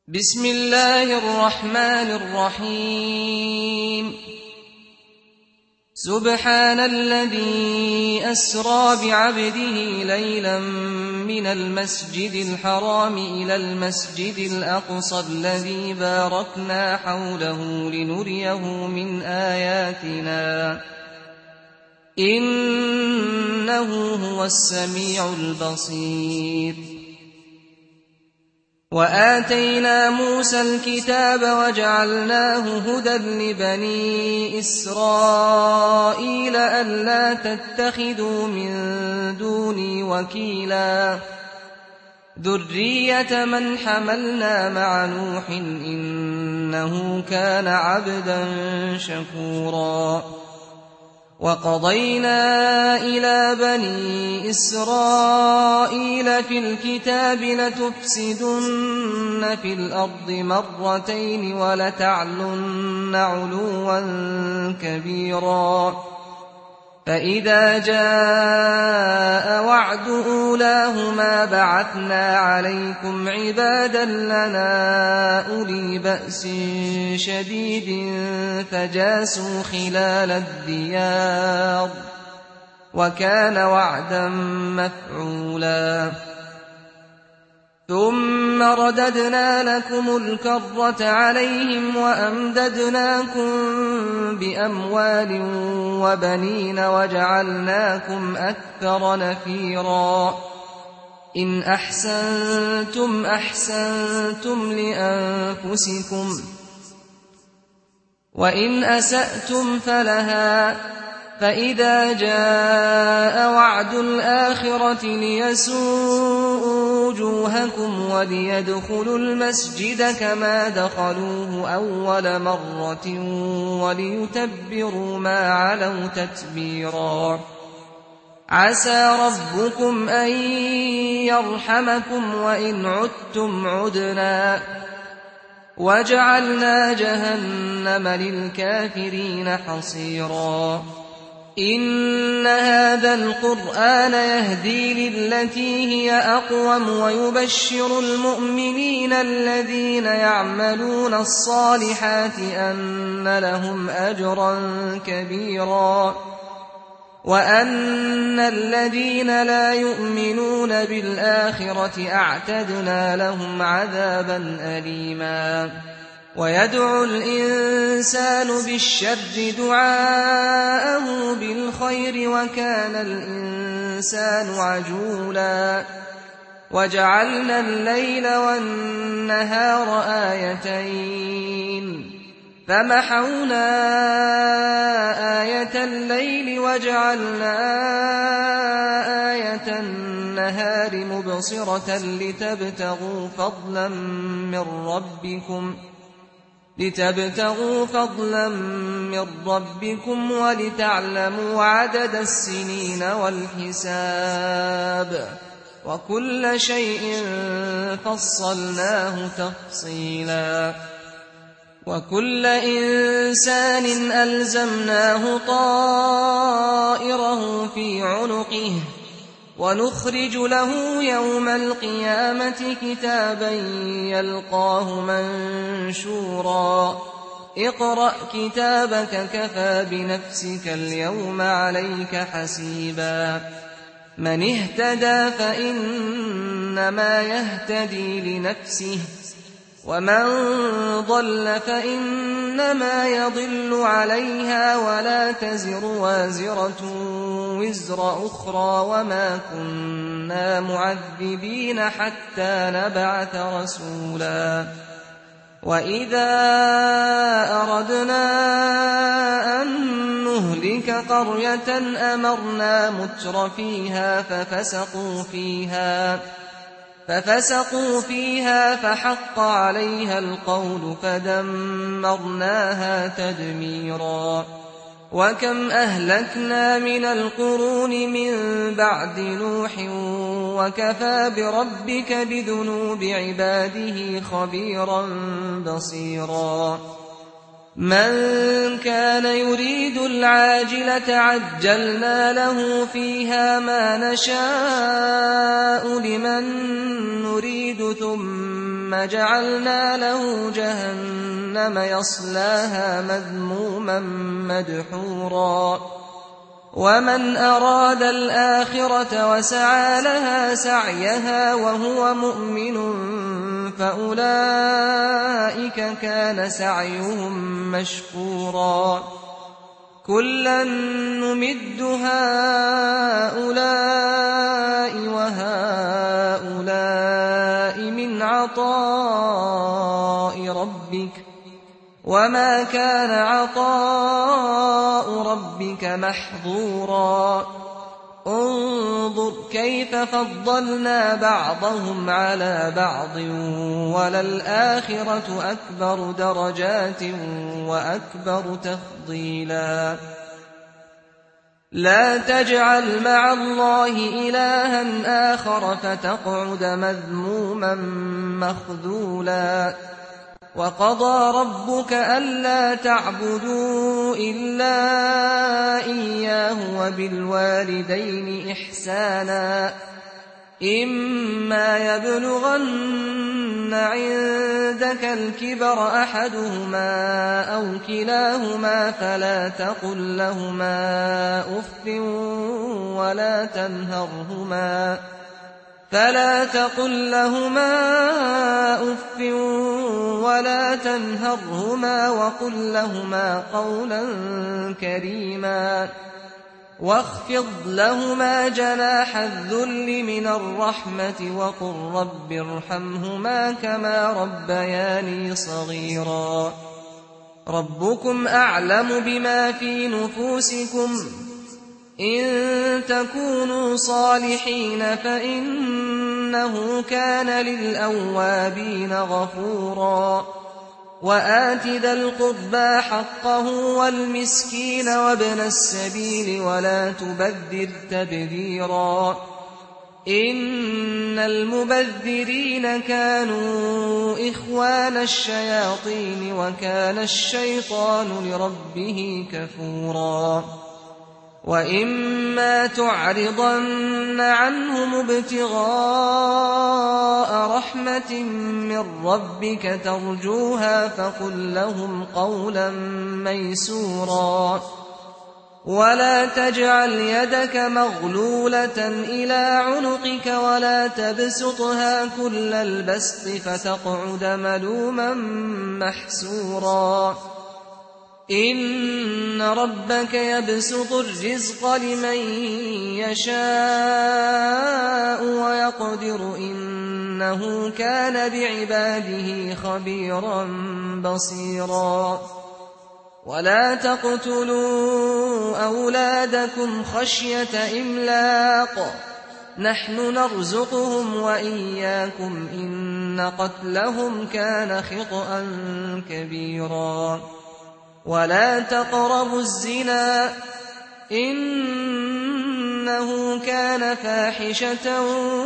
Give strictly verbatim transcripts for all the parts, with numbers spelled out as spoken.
بسم الله الرحمن الرحيم سبحان الذي أسرى بعبده ليلا من المسجد الحرام إلى المسجد الأقصى الذي باركنا حوله لنريه من آياتنا إنه هو السميع البصير. وآتينا موسى الكتاب وجعلناه هدى لبني إسرائيل ألا تتخذوا من دوني وكيلا ذرية من حملنا مع نوح إنه كان عبدا شكورا. وقضينا إلى بني إسرائيل في الكتاب لتفسدن في الأرض مرتين ولتعلن علوا كبيرا. فإذا جاء وعد أولاهما بعثنا عليكم عبادا لنا أولي بأس شديد فجاسوا خلال الديار وكان وعدا مفعولا. ثم رددنا لكم الكرة عليهم وأمددناكم بأموال وبنين وجعلناكم أكثر نفيرا. إن أحسنتم أحسنتم لأنفسكم وإن أسأتم فلها. فإذا جاء وعد الآخرة ليسوءوا وجوهكم وليدخلوا المسجد كما دخلوه أول مرة وليتبروا ما علوا تتبيرا. عسى ربكم أن يرحمكم وإن عدتم عدنا وجعلنا جهنم للكافرين حصيرا. إن هذا القرآن يهدي للتي هي أقوم ويبشر المؤمنين الذين يعملون الصالحات أن لهم أجرا كبيرا وأن الذين لا يؤمنون بالآخرة أعتدنا لهم عذابا أليما. ويدعو الإنسان بالشر دعاءه بالخير وكان الإنسان عجولا. وجعلنا الليل والنهار آيتين فمحونا آية الليل وجعلنا آية النهار مبصرة لتبتغوا فضلا من ربكم لتبتغوا فضلا من ربكم ولتعلموا عدد السنين والحساب وكل شيء فصلناه تفصيلا. وكل إنسان ألزمناه طائره في عنقه ونخرج له يوم القيامة كتابا يلقاه منشورا. اقرأ كتابك كفى بنفسك اليوم عليك حسيبا. من اهتدى فإنما يهتدي لنفسه ومن ضل فإنما يضل عليها ولا تزر وازرة وزر أخرى وما كنا معذبين حتى نبعث رسولا. وإذا أردنا أن نهلك قرية أمرنا متر فيها ففسقوا فيها ففسقوا فيها فحق عليها القول فدمرناها تدميرا. وكم أهلكنا من القرون من بعد نوح وكفى بربك بذنوب عباده خبيرا بصيرا. من كان يريد العاجلة عجلنا له فيها ما نشاء لمن نريد ثم ثم جعلنا له جهنم يصلاها مذموما مدحورا ومن أراد الآخرة وسعى لها سعيها وهو مؤمن فأولئك كان سعيهم مشكورا كلا نمد هؤلاء وهؤلاء من عطاء ربك وما كان عطاء ربك محظورا انظر كيف فضلنا بعضهم على بعض وللآخرة أكبر درجات وأكبر تفضيلا لا تجعل مع الله إلها آخر فتقعد مذموما مخذولا وقضى ربك ألا تعبدوا إلا إياه وبالوالدين إحسانا إما يبلغن عندك الكبر أحدهما أو كلاهما فلا تقل لهما أف ولا تنهرهما فلا تقل لهما أف ولا تنهرهما وقل لهما قولا كريما واخفض لهما جناح الذل من الرحمة وقل رب ارحمهما كما ربياني صغيرا ربكم أعلم بما في نفوسكم إن تكونوا صالحين فإنه كان للأوابين غفورا وآت ذا القربى حقه والمسكين وابن السبيل ولا تبذر تبذيرا إن المبذرين كانوا إخوان الشياطين وكان الشيطان لربه كفورا وإما تعرضن عنهم ابتغاء رحمة من ربك ترجوها فقل لهم قولا ميسورا ولا تجعل يدك مغلولة إلى عنقك ولا تبسطها كل البسط فتقعد ملوما محسورا إن ربك يبسط الرزق لمن يشاء ويقدر إنه كان بعباده خبيرا بصيرا ولا تقتلوا أولادكم خشية إملاق نحن نرزقهم وإياكم إن قتلهم كان خطأ كبيرا ولا تقربوا الزنا إنه كان فاحشة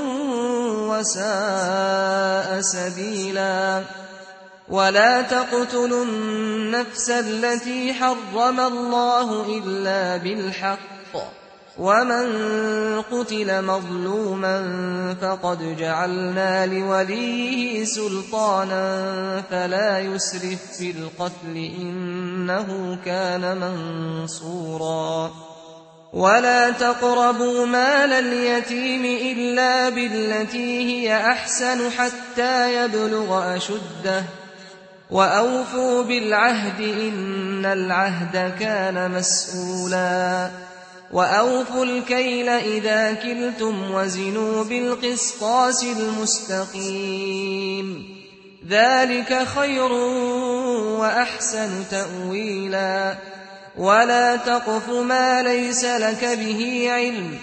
وساء سبيلا ولا تقتلوا النفس التي حرم الله إلا بالحق ومن قتل مظلوما فقد جعلنا لوليه سلطانا فلا يسرف في القتل إنه كان منصورا ولا تقربوا مال اليتيم إلا بالتي هي أحسن حتى يبلغ أشده وأوفوا بالعهد إن العهد كان مسؤولا وأوفوا الكيل إذا كلتم وزنوا بالقسطاس المستقيم ذلك خير وأحسن تأويلا ولا تقف ما ليس لك به علم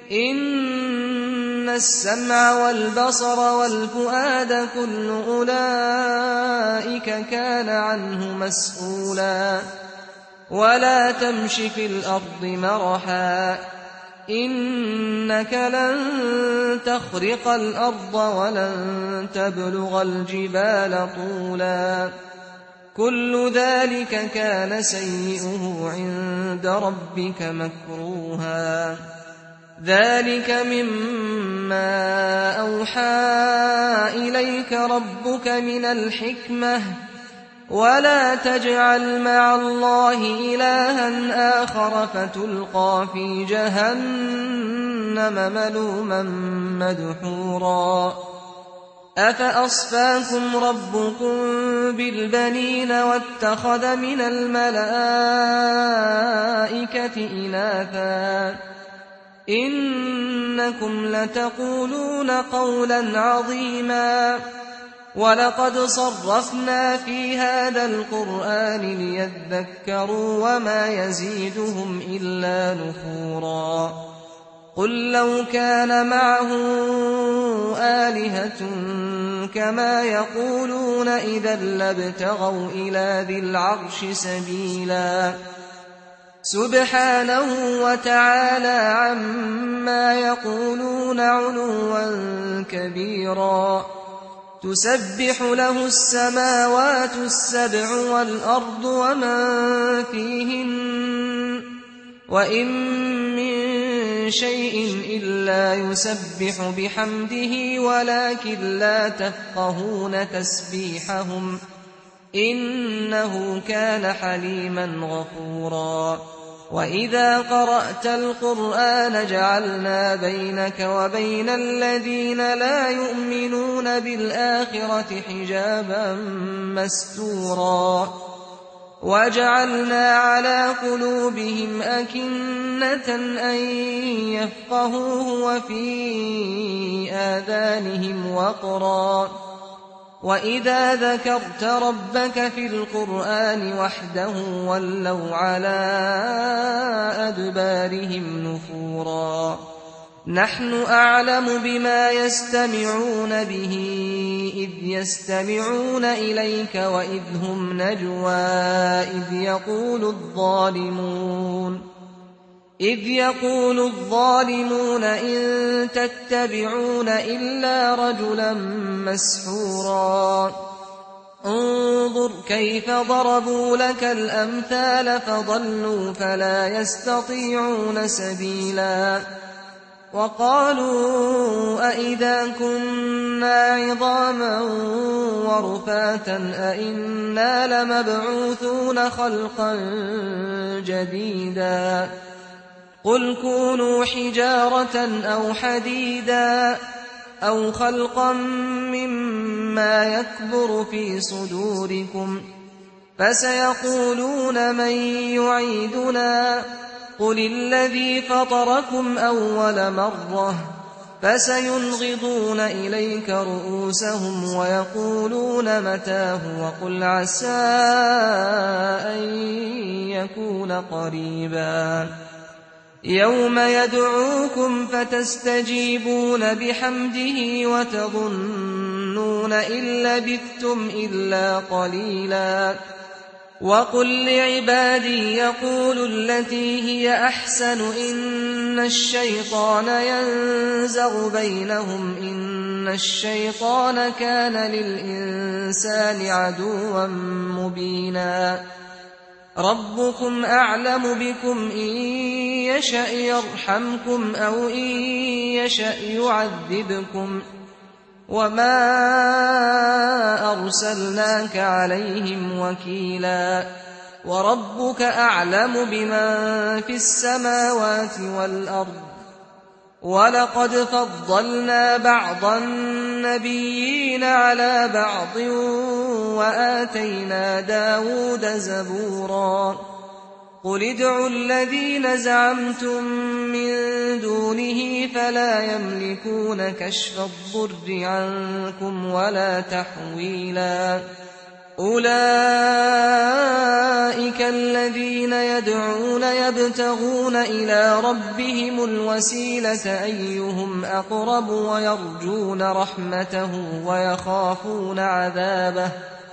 إن السمع والبصر والفؤاد كل أولئك كان عنه مسؤولا ولا تمش في الأرض مرحا إنك لن تخرق الأرض ولن تبلغ الجبال طولا كل ذلك كان سيئه عند ربك مكروها ذلك مما أوحى إليك ربك من الحكمة ولا تجعل مع الله إلها آخر فتلقى في جهنم ملوما مدحورا أفأصفاكم ربكم بالبنين واتخذ من الملائكة إناثا إنكم لتقولون قولا عظيما ولقد صرفنا في هذا القرآن ليذكروا وما يزيدهم إلا نفورا قل لو كان معه آلهة كما يقولون إذا لابتغوا إلى ذي العرش سبيلا سبحانه وتعالى عما يقولون علوا كبيرا تسبح له السماوات السبع والأرض ومن فيهن وإن من شيء إلا يسبح بحمده ولكن لا تفقهون تسبيحهم إنه كان حليما غفورا وإذا قرأت القرآن جعلنا بينك وبين الذين لا يؤمنون بالآخرة حجابا مستورا وجعلنا على قلوبهم أكنة أن يفقهوه وفي آذانهم وقرا وإذا ذكرت ربك في القرآن وحده ولوا على أدبارهم نفورا نحن أعلم بما يستمعون به إذ يستمعون إليك وإذ هم نجوى إذ يقول الظالمون إذ يقول الظالمون إن تتبعون إلا رجلا مسحورا انظر كيف ضربوا لك الأمثال فضلوا فلا يستطيعون سبيلا وقالوا أئذا كنا عظاما ورفاتا أئنا لمبعوثون خلقا جديدا قل كونوا حجارة أو حديدا أو خلقا مما يكبر في صدوركم فسيقولون من يعيدنا قل الذي فطركم أول مرة فسينغضون إليك رؤوسهم ويقولون متاه وقل عسى أن يكون قريبا يوم يدعوكم فتستجيبون بحمده وتظنون إن لبثتم إلا قليلا وقل لعبادي يقولوا التي هي أحسن إن الشيطان ينزغ بينهم إن الشيطان كان للإنسان عدوا مبينا ربكم أعلم بكم إن يشأ يرحمكم أو إن يشأ يعذبكم وما أرسلناك عليهم وكيلا وربك أعلم بمن في السماوات والأرض ولقد فضلنا بعض النبيين على بعض وآتينا داود زبورا قل ادعوا الذين زعمتم من دونه فلا يملكون كشف الضر عنكم ولا تحويلا أولئك الذين يدعون يبتغون إلى ربهم الوسيلة أيهم أقرب ويرجون رحمته ويخافون عذابه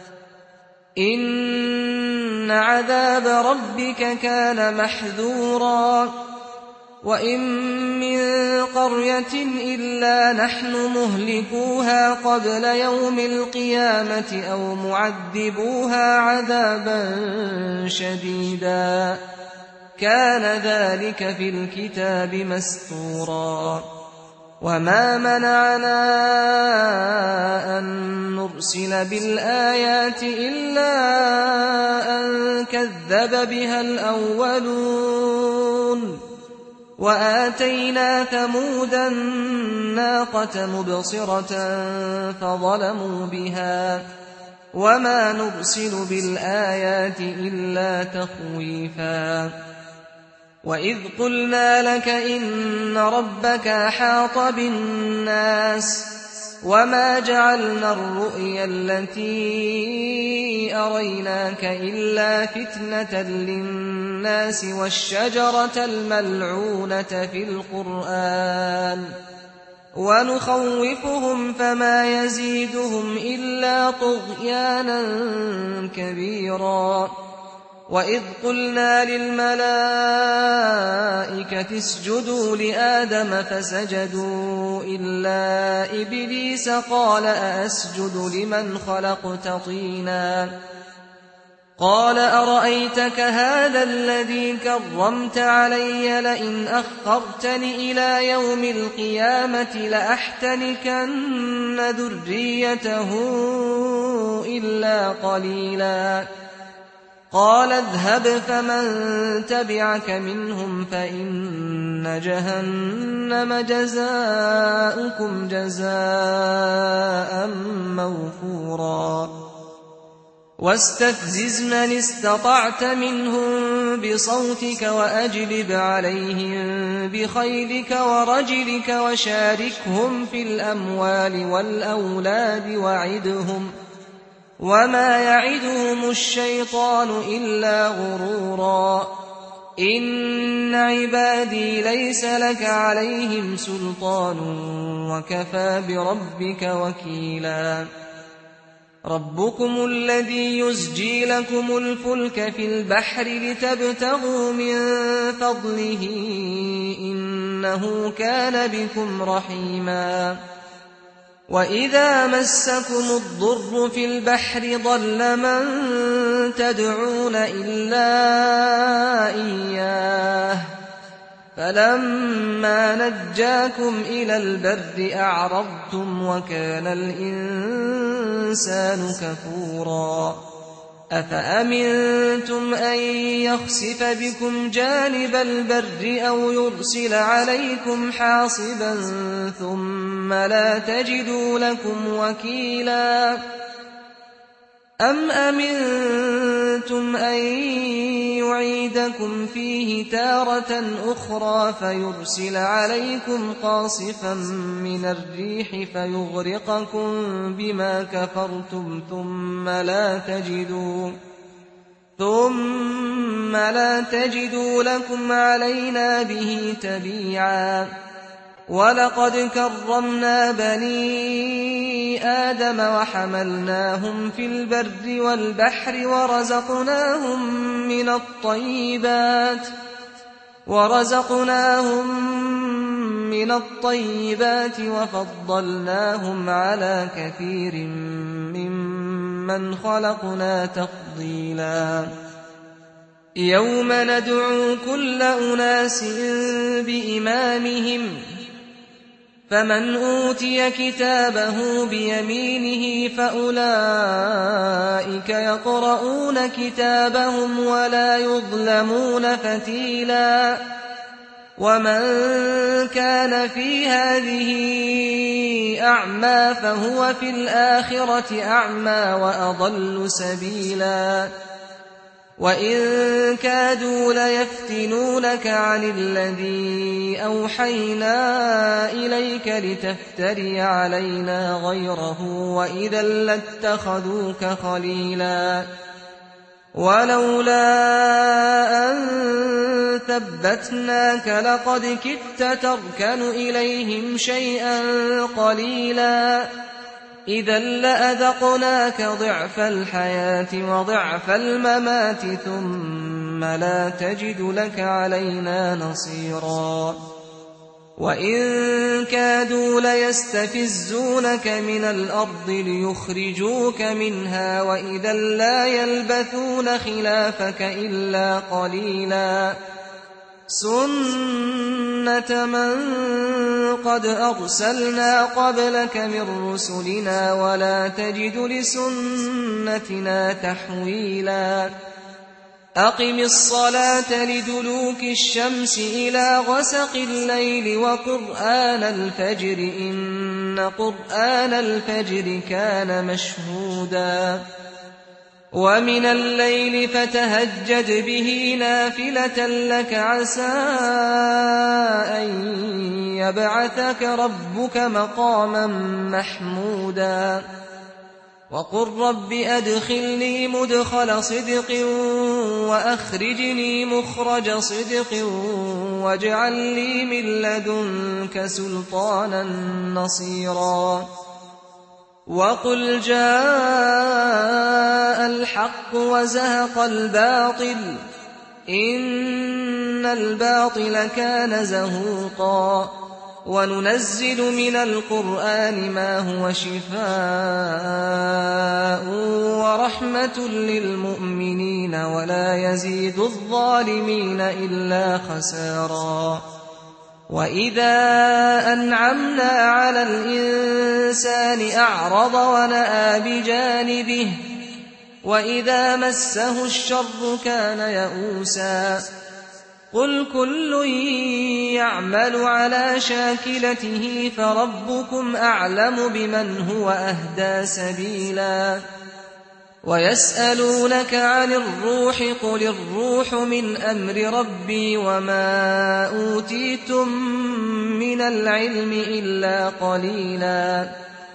إن عذاب ربك كان محذورا وإن من قرية إلا نحن مهلكوها قبل يوم القيامة أو معذبوها عذابا شديدا كان ذلك في الكتاب مسطورا وما منعنا أن نرسل بالآيات إلا أن كذب بها الأولون وآتينا ثمود الناقة مبصرة فظلموا بها وما نرسل بالآيات إلا تخويفا وإذ قلنا لك إن ربك أحاط بالناس وما جعلنا الرؤيا التي أريناك إلا فتنة للناس والشجرة الملعونة في القرآن ونخوفهم فما يزيدهم إلا طغيانا كبيرا وإذ قلنا للملائكة اسجدوا لآدم فسجدوا إلا إبليس قال أأسجد لمن خلقت طينا قال أرأيتك هذا الذي كرمت علي لئن أخرتني إلى يوم القيامة لأحتنكن ذريته إلا قليلا قال اذهب فمن تبعك منهم فإن جهنم جزاؤكم جزاء موفورا واستفزز من استطعت منهم بصوتك وأجلب عليهم بخيلك ورجلك وشاركهم في الأموال والأولاد وعدهم وما يعدهم الشيطان إلا غرورا إن عبادي ليس لك عليهم سلطان وكفى بربك وكيلا ربكم الذي يزجي لكم الفلك في البحر لتبتغوا من فضله إنه كان بكم رحيما وإذا مسكم الضر في البحر ضل من تدعون إلا إياه فلما نجاكم إلى البر أعرضتم وكان الإنسان كفورا أفأمنتم أن يخسف بكم جانب البر أو يرسل عليكم حاصبا ثم لا تجدوا لكم وكيلا أم أمنتم أن يعيدكم فيه تارة أخرى فيرسل عليكم قاصفا من الريح فيغرقكم بما كفرتم ثم لا تجدوا ثم لا تجدوا لكم علينا به تبيعا ولقد كرمنا بني آدم وحملناهم في البر والبحر ورزقناهم من الطيبات ورزقناهم من الطيبات وفضلناهم على كثير ممن خلقنا تفضيلا يوم ندعو كل أناس بإمامهم فمن أوتي كتابه بيمينه فأولئك يقرؤون كتابهم ولا يظلمون فتيلا ومن كان في هذه أعمى فهو في الآخرة أعمى وأضل سبيلا وإن كادوا ليفتنونك عن الذي أوحينا إليك لتفتري علينا غيره وإذا لاتخذوك خليلا ولولا أن ثبتناك لقد كدت تركن إليهم شيئا قليلا إذا لأذقناك ضعف الحياة وضعف الممات ثم لا تجد لك علينا نصيرا وإن كادوا ليستفزونك من الأرض ليخرجوك منها وإذا لا يلبثون خلافك إلا قليلا سُنَّةَ مَن قَدْ أَرْسَلْنَا قَبْلَكَ مِن رُّسُلِنَا وَلَا تَجِدُ لِسُنَّتِنَا تَحْوِيلًا أَقِمِ الصَّلَاةَ لِدُلُوكِ الشَّمْسِ إِلَىٰ غَسَقِ اللَّيْلِ وَقُرْآنَ الْفَجْرِ ۖ إِنَّ قُرْآنَ الْفَجْرِ كَانَ مَشْهُودًا وَمِنَ اللَّيْلِ فَتَهَجَّدْ بِهِ نَافِلَةً لَّكَ عَسَىٰ أَن يَبْعَثَكَ رَبُّكَ مَقَامًا مَّحْمُودًا وَقُل رَّبِّ أَدْخِلْنِي مُدْخَلَ صِدْقٍ وَأَخْرِجْنِي مُخْرَجَ صِدْقٍ وَاجْعَل لِّي مِن لَّدُنكَ سُلْطَانًا نَّصِيرًا وَقُلْ جَاءَ الْحَقُّ وَزَهَقَ الْبَاطِلُ ۚ إِنَّ الْبَاطِلَ كَانَ زَهُوقًا وَنُنَزِّلُ مِنَ الْقُرْآنِ مَا هُوَ شِفَاءٌ وَرَحْمَةٌ لِّلْمُؤْمِنِينَ وَلَا يَزِيدُ الظَّالِمِينَ إِلَّا خَسَارًا وَإِذَا أَنْعَمْنَا عَلَى الْإِنسَانِ أَعْرَضَ وَنَأَىٰ بِجَانِبِهِ وَإِذَا مَسَّهُ الشَّرُّ كَانَ يَئُوسًا قُلْ كُلٌّ يَعْمَلُ عَلَىٰ شَاكِلَتِهِ فَرَبُّكُمْ أَعْلَمُ بِمَنْ هُوَ أَهْدَىٰ سَبِيلًا وَيَسْأَلُونَكَ عَنِ الرُّوحِ قُلِ الرُّوحُ مِنْ أَمْرِ رَبِّي وَمَا أُوتِيتُم مِّنَ الْعِلْمِ إِلَّا قَلِيلًا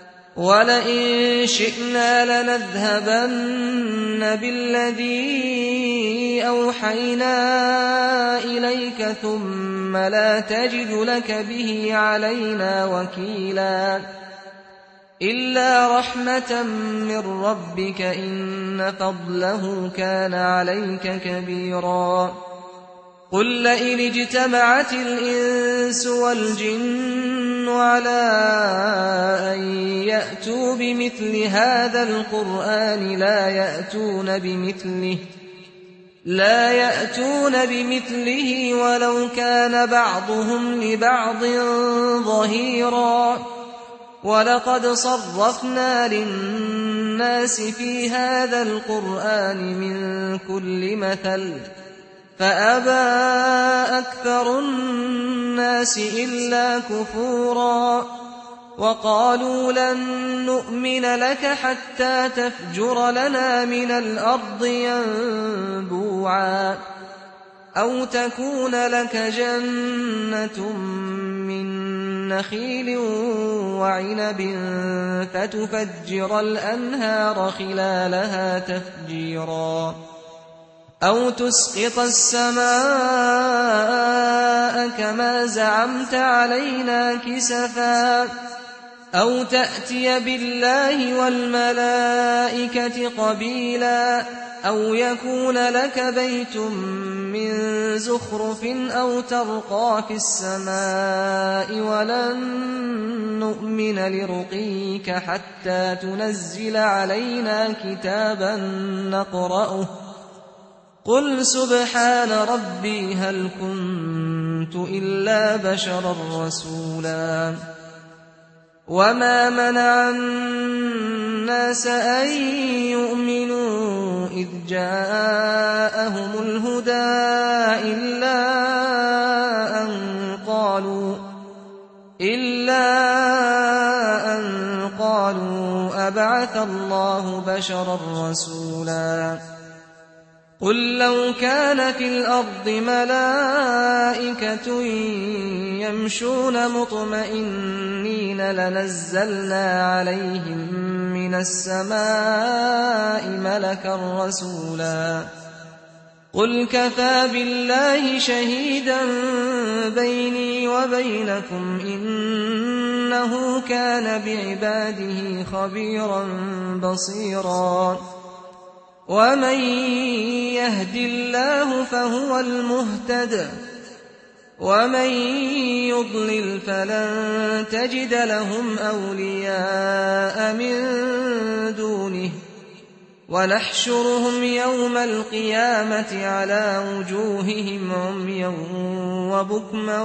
وَلَئِن شِئْنَا لَنَذْهَبَنَّ بِالَّذِي أَوْحَيْنَا إِلَيْكَ ثُمَّ لَا تَجِدُ لَكَ بِهِ عَلَيْنَا وَكِيلًا إِلَّا رَحْمَةً مِّن رَّبِّكَ ۚ إِنَّ فَضْلَهُ كَانَ عَلَيْكَ كَبِيرًا قُل لَّئِنِ اجْتَمَعَتِ الْإِنسُ وَالْجِنُّ عَلَىٰ أَن يَأْتُوا بِمِثْلِ هَٰذَا الْقُرْآنِ لَا يَأْتُونَ بِمِثْلِهِ لَا يَأْتُونَ بِمِثْلِهِ وَلَوْ كَانَ بَعْضُهُمْ لِبَعْضٍ ظَهِيرًا وَلَقَدْ صَرَّفْنَا لِلنَّاسِ فِي هَٰذَا الْقُرْآنِ مِن كُلِّ مَثَلٍ فَأَبَىٰ أَكْثَرُ النَّاسِ إِلَّا كُفُورًا وَقَالُوا لَن نُّؤْمِنَ لَكَ حَتَّىٰ تَفْجُرَ لَنَا مِنَ الْأَرْضِ يَنبُوعًا أَوْ تَكُونَ لَكَ جَنَّةٌ مِّن نَّخِيلٍ وَعِنَبٍ فَتُفَجِّرَ الْأَنْهَارَ خِلَالَهَا تَفْجِيرًا أَوْ تُسْقِطَ السَّمَاءَ كَمَا زَعَمْتَ عَلَيْنَا كِسَفًا أَوْ تَأْتِيَ بِاللَّهِ وَالْمَلَائِكَةِ قَبِيلًا أَوْ يَكُونَ لَكَ بَيْتٌ مِّن زُخْرُفٍ أَوْ تَرْقَىٰ فِي السَّمَاءِ وَلَن نُّؤْمِنَ لِرُقِيِّكَ حَتَّىٰ تُنَزِّلَ عَلَيْنَا كِتَابًا نَّقْرَؤُهُ قُلْ سُبْحَانَ رَبِّي هَلْ كُنتُ إِلَّا بَشَرًا رَّسُولًا وَمَا مَنَعَ النَّاسَ أَن يُؤْمِنُوا إِذْ جَاءَهُمُ الْهُدَىٰ إِلَّا أَن قَالُوا إِلَّا أَن قَالُوا أَبَعَثَ اللَّهُ بَشَرًا رَّسُولًا قُل لَّوْ كَانَ فِي الْأَرْضِ مَلَائِكَةٌ يَمْشُونَ مُطْمَئِنِّينَ لَنَزَّلْنَا عَلَيْهِم مِّنَ السَّمَاءِ مَلَكًا رَّسُولًا قُلْ كَفَىٰ بِاللَّهِ شَهِيدًا بَيْنِي وَبَيْنَكُمْ ۚ إِنَّهُ كَانَ بِعِبَادِهِ خَبِيرًا بَصِيرًا وَمَن يَهْدِ اللَّهُ فَهُوَ الْمُهْتَدِ ۖ وَمَن يُضْلِلْ فَلَن تَجِدَ لَهُمْ أَوْلِيَاءَ مِن دُونِهِ ونحشرهم يوم القيامة على وجوههم عميا وبكما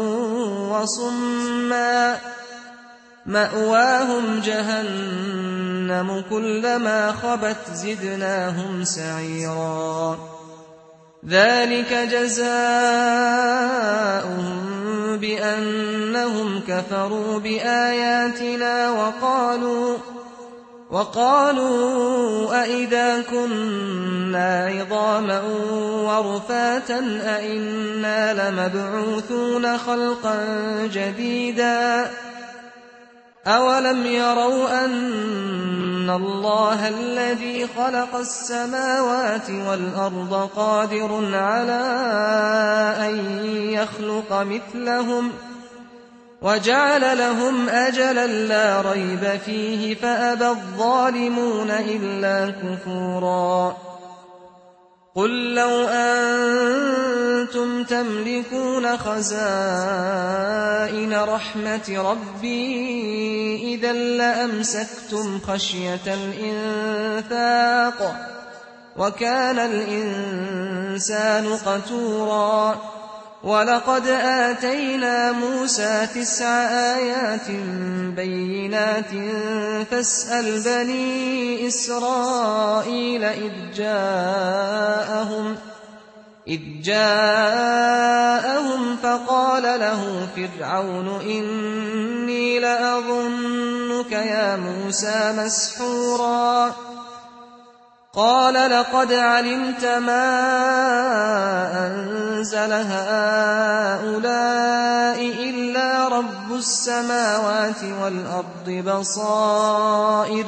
وصما مأواهم جهنم كلما خبت زدناهم سعيرا ذلك جزاؤهم بأنهم كفروا بآياتنا وقالوا وقالوا أئذا كنا عظاما ورفاتا أئنا لمبعوثون خلقا جديدا أولم يروا أن الله الذي خلق السماوات والأرض قادر على أن يخلق مثلهم وجعل لهم أجلا لا ريب فيه فأبى الظالمون إلا كفورا قل لو أنتم تملكون خزائن رحمة ربي إذا لأمسكتم خشية الإنفاق وكان الإنسان قتورا ولقد آتينا موسى تسع آيات بينات فاسأل بني إسرائيل إذ جاءهم إذ جاءهم فقال له فرعون إني لأظنك يا موسى مسحورا قال لقد علمت ما أنزل هؤلاء إلا رب السماوات والأرض بصائر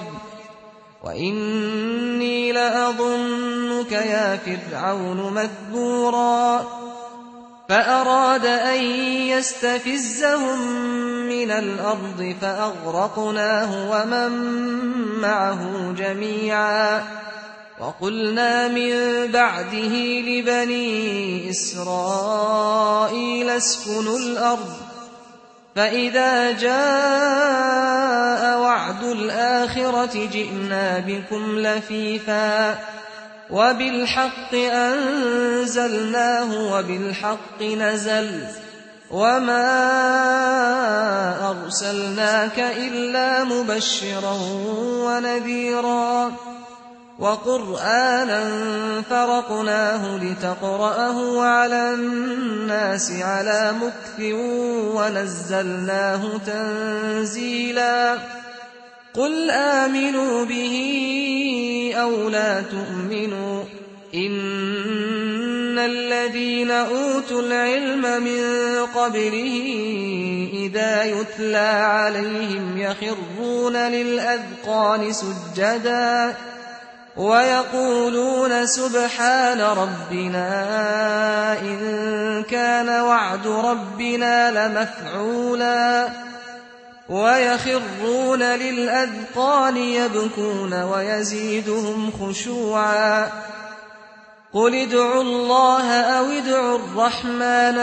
وإني لأظنك يا فرعون مذبورا فأراد أن يستفزهم من الأرض فأغرقناه ومن معه جميعا وقلنا من بعده لبني إسرائيل اسكنوا الأرض فإذا جاء وعد الآخرة جئنا بكم لفيفا وبالحق أنزلناه وبالحق نزل وما أرسلناك إلا مبشرا ونذيرا وقرآنا فرقناه لتقرأه على الناس على مكث ونزلناه تنزيلا قل آمنوا به أو لا تؤمنوا إن الذين أوتوا العلم من قبله إذا يتلى عليهم يخرون للأذقان سجدا ويقولون سبحان ربنا إن كان وعد ربنا لمفعولا ويخرون للأذقان يبكون ويزيدهم خشوعا قل ادعوا الله أو ادعوا الرحمن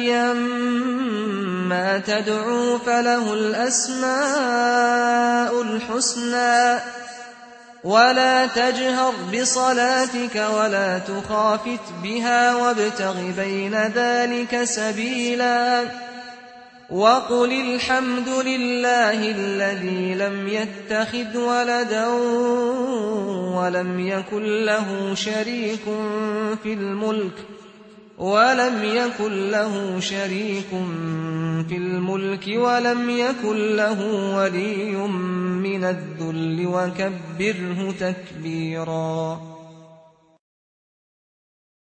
أيما تدعوا فله الأسماء الحسنى ولا تجهر بصلاتك ولا تخافت بها وابتغ بين ذلك سبيلا وقل الحمد لله الذي لم يتخذ ولدا ولم يكن له شريك في الملك ولم يكن له شريك في الملك ولم يكن له ولي من الذل وكبره تكبيرا.